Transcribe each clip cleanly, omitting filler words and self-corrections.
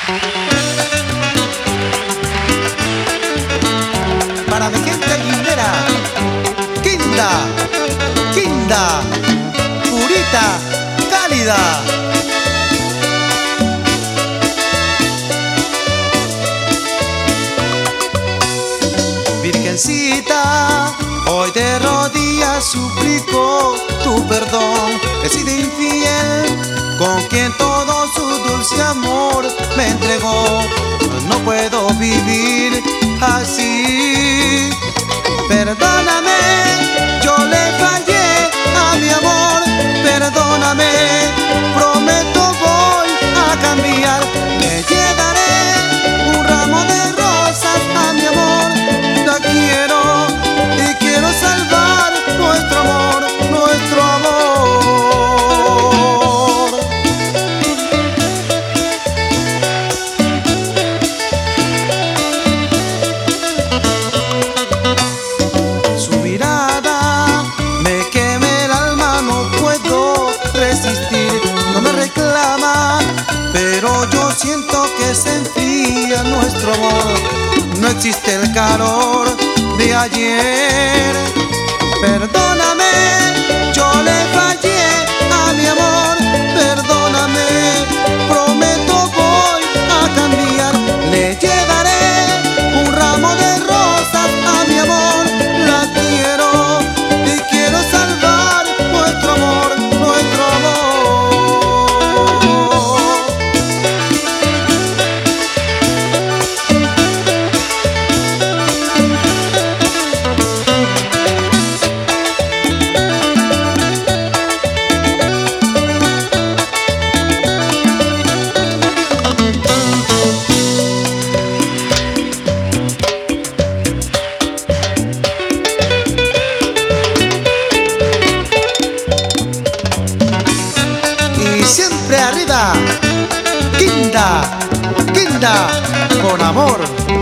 Para mi gente guindera, Quinda, Quinda, purita, cálida. Virgencita, hoy de rodillas suplico tu perdón. He sido infiel con quien todo su dulce amor me entregó. No puedo vivir así. Perdóname, yo le fallé a mi amor. Perdóname, prometo voy a cambiar. Le llevaré un ramo de rosas a mi amor. La quiero y quiero salvar nuestro amor, nuestro amor. Su mirada me quema el alma, no puedo resistir. No me reclama, pero yo siento que se enfría nuestro amor. No existe el calor de ayer. Perdóname, yo le fallé a mi amor. Perdóname, prometo voy a cambiar. Le llevaré un ramo de rosas a mi amor. La quiero y quiero salvar nuestro amor, nuestro amor. Siempre arriba, Quinda, Quinda, con amor.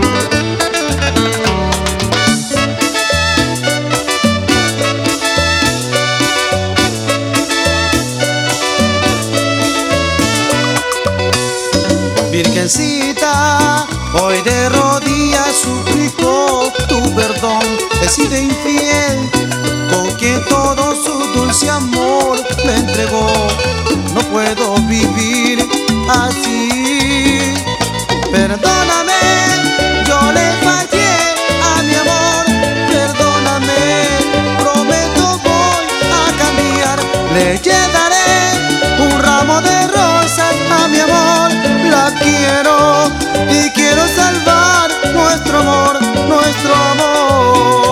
Virgencita, hoy de rodillas suplico tu perdón. He sido infiel con quien todo su dulce amor me entregó. No puedo vivir así. Perdóname, yo le fallé a mi amor. Perdóname, prometo voy a cambiar. Le llevaré un ramo de rosas a mi amor. La quiero y quiero salvar nuestro amor, nuestro amor.